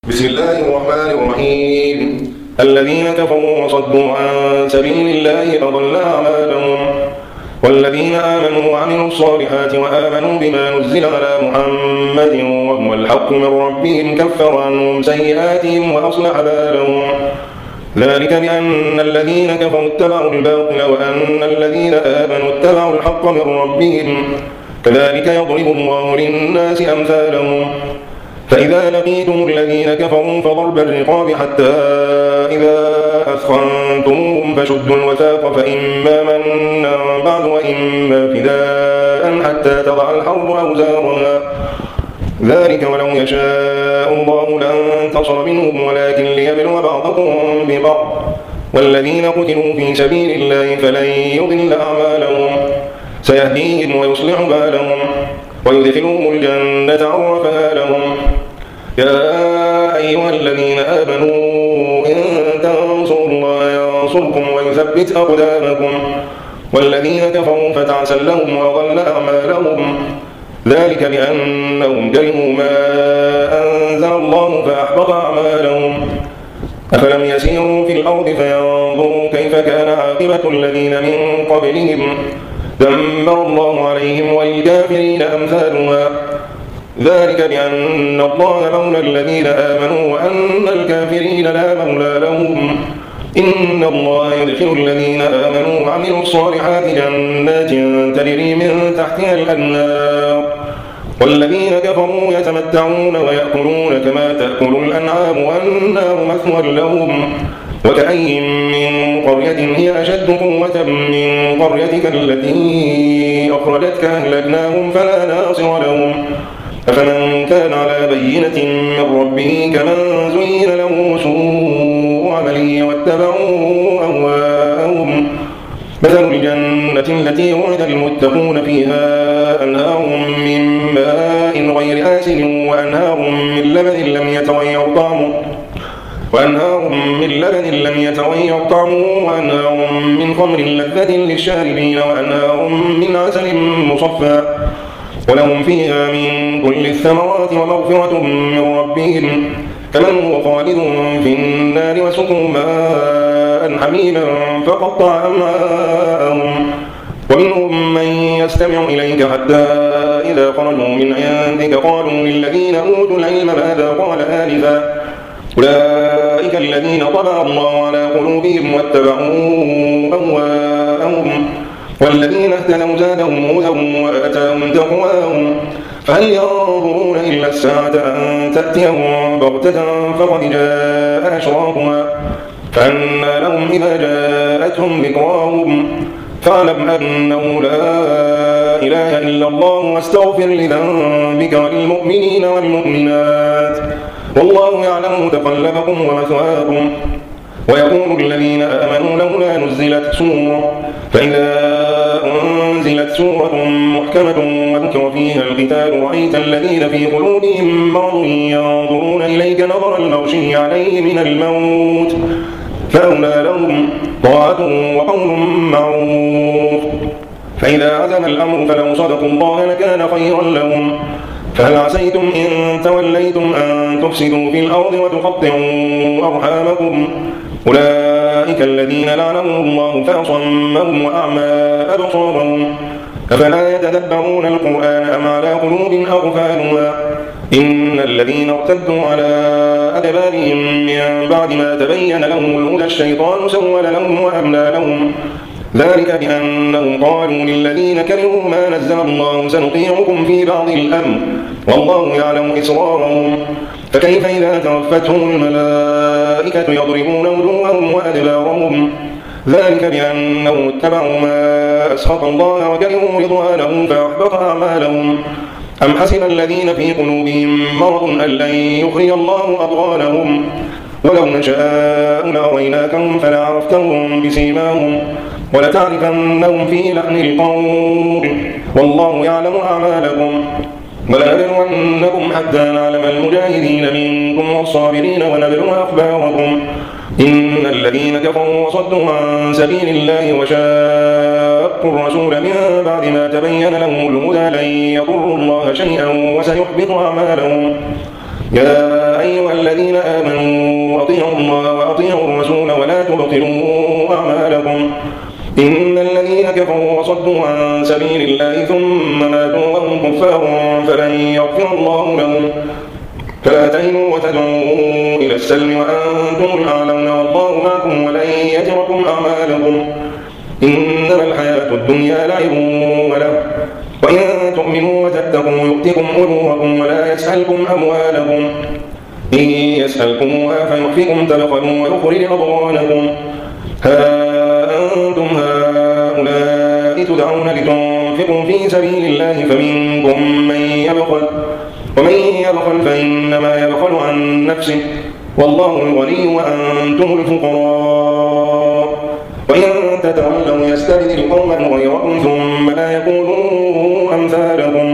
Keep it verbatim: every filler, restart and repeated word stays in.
بسم الله الرحمن الرحيم. الذين كفروا وصدوا عن سبيل الله أضل أعمالهم، والذين آمنوا وعملوا الصالحات وآمنوا بما نزل على محمد وهو الحق من ربهم كفر عنهم سيئاتهم وأصلح بالهم. ذلك بأن الذين كفروا اتبعوا الباطل وأن الذين آمنوا اتبعوا الحق من ربهم، كذلك يضرب الله للناس أمثالهم. فإذا لقيتم الذين كفروا فضرب الرقاب حتى إذا أثخنتموهم فشدوا الوثاق فإما منا بعد وإما فداء حتى تضع الحرب أوزارها. ذلك ولو يشاء الله لانتصر منهم ولكن ليبلو بعضكم ببعض. والذين قتلوا في سبيل الله فلن يضل أعمالهم، سيهديهم ويصلح بالهم ويدخلهم الجنة عرفها لهم. يا أيها الذين آمنوا إن تنصروا الله ينصركم ويثبت أقدامكم. والذين كفروا فتعسا لهم وأضل أعمالهم. ذلك بأنهم كرهوا ما أنزل الله فأحبط أعمالهم. أفلم يسيروا في الأرض فينظروا كيف كان عاقبة الذين من قبلهم، دمر الله عليهم وللكافرين أمثالها. ذلك بأن الله مولى الذين آمنوا وأن الكافرين لا مولى لهم. إن الله يدخل الذين آمنوا وعملوا الصالحات جنات تجري من تحتها الأنهار، والذين كفروا يتمتعون ويأكلون كما تأكل الأنعام والنار مثوى لهم. وكأي من قرية هي أشد قوة من قريتك التي أخرجتك أهلكناهم فلا ناصر لهم. أفمن كان على بينة من ربه كمن زين له سوء عمله واتبعوا أهواءهم. مثل الجنة التي وعد المتقون فيها أنهار من ماء غير آسن وأنهار من لبن لم يتغير طعمه وأنهار من لبن لم يتغير طعمه وأنهار من خمر لذة للشاربين وأنهار من عسل مصفى ولهم فيها من كل الثمرات ومغفرة من ربهم كمن هو خالد في النار وسقوا ماء حميما فقطع أمعاءهم. ومنهم من يستمع إليك حتى إذا خرجوا من عندك قالوا للذين أوتوا العلم ماذا قال آنفا، أولئك الذين طبع الله على قلوبهم واتبعوا أهواءهم. والذين اهتدوا زادهم هدى وآتاهم تقواهم. فهل ينظرون إلا الساعة أن تأتيهم بغتة فقد جاء أشراطها، فأنى لهم إذا جاءتهم ذكراهم. فاعلم أنه لا إله إلا الله واستغفر لذنبك وللمؤمنين والمؤمنات، والله يعلم متقلبكم ومثواكم. ويقول الذين آمنوا لولا نزلت سورة، فإذا أنزلت سورة محكمة وذكر فيها القتال رأيت الذين في قلوبهم مرض ينظرون إليك نظر المغشي عليه من الموت، فأولى لهم طاعة وقول معروف. فإذا عزم الأمر فلو صدقوا الله لكان خيرا لهم. فهل عسيتم إن توليتم أن تفسدوا في الأرض وتقطعوا أرحامكم. أولئك الذين لعنهم الله فأصمهم وأعمى أبصارهم. أفلا يتدبرون القرآن أم على قلوب أقفالها. إن الذين ارتدوا على أدبارهم من بعد ما تبين لهم الهدى الشيطان سول لهم وأملى لهم. ذلك بأنهم قالوا للذين كرهوا ما نزل الله سنطيعكم في بعض الأمر والله يعلم إسرارهم. فكيف إذا توفتهم الملائكة يضربون وجوههم وأدبارهم. ذلك بأنهم اتبعوا ما أسخط الله وكرهوا رضوانه فأحبط أعمالهم. أم حسب الذين في قلوبهم مرض أن لن يخرج الله أضغانهم. ولو نشاء لأريناكهم فلعرفتهم بسيماهم ولتعرفنهم في لحن القول والله يعلم أعمالكم. ولنبلونكم حتى نعلم المجاهدين منكم والصابرين ونبلو أخباركم. إن الذين كفروا وصدوا عن سبيل الله وشاقوا الرسول من بعد ما تبين لهم الهدى لن يضروا الله شيئا وسيحبط أعمالهم. يا أيها الذين آمنوا أطيعوا الله وأطيعوا الرسول ولا تبطلوا أعمالكم إن الذين كفروا وصدوا عن سبيل الله ثم ماتوا وهم كفار فلن يغفر الله لهم فلا تهنوا وتدعوا إلى السلم وأنتم الأعلون والله معكم ولن يتركم أعمالكم إنما الحياة الدنيا لعب وله وإن تؤمنوا وتتقوا يؤتكم أجوركم ولا يسألكم أموالكم إن يسألكموها فيحفكم تبخلوا ويخرج أضغانكم ها أنتم هؤلاء تدعون لتنفقوا في سبيل الله فمنكم من يبخل ومن يبخل فإنما يبخل عن نفسه والله الغني وأنتم الفقراء وإن تتولوا يستبدل قوما غيركم ثم لا يكونوا أمثالكم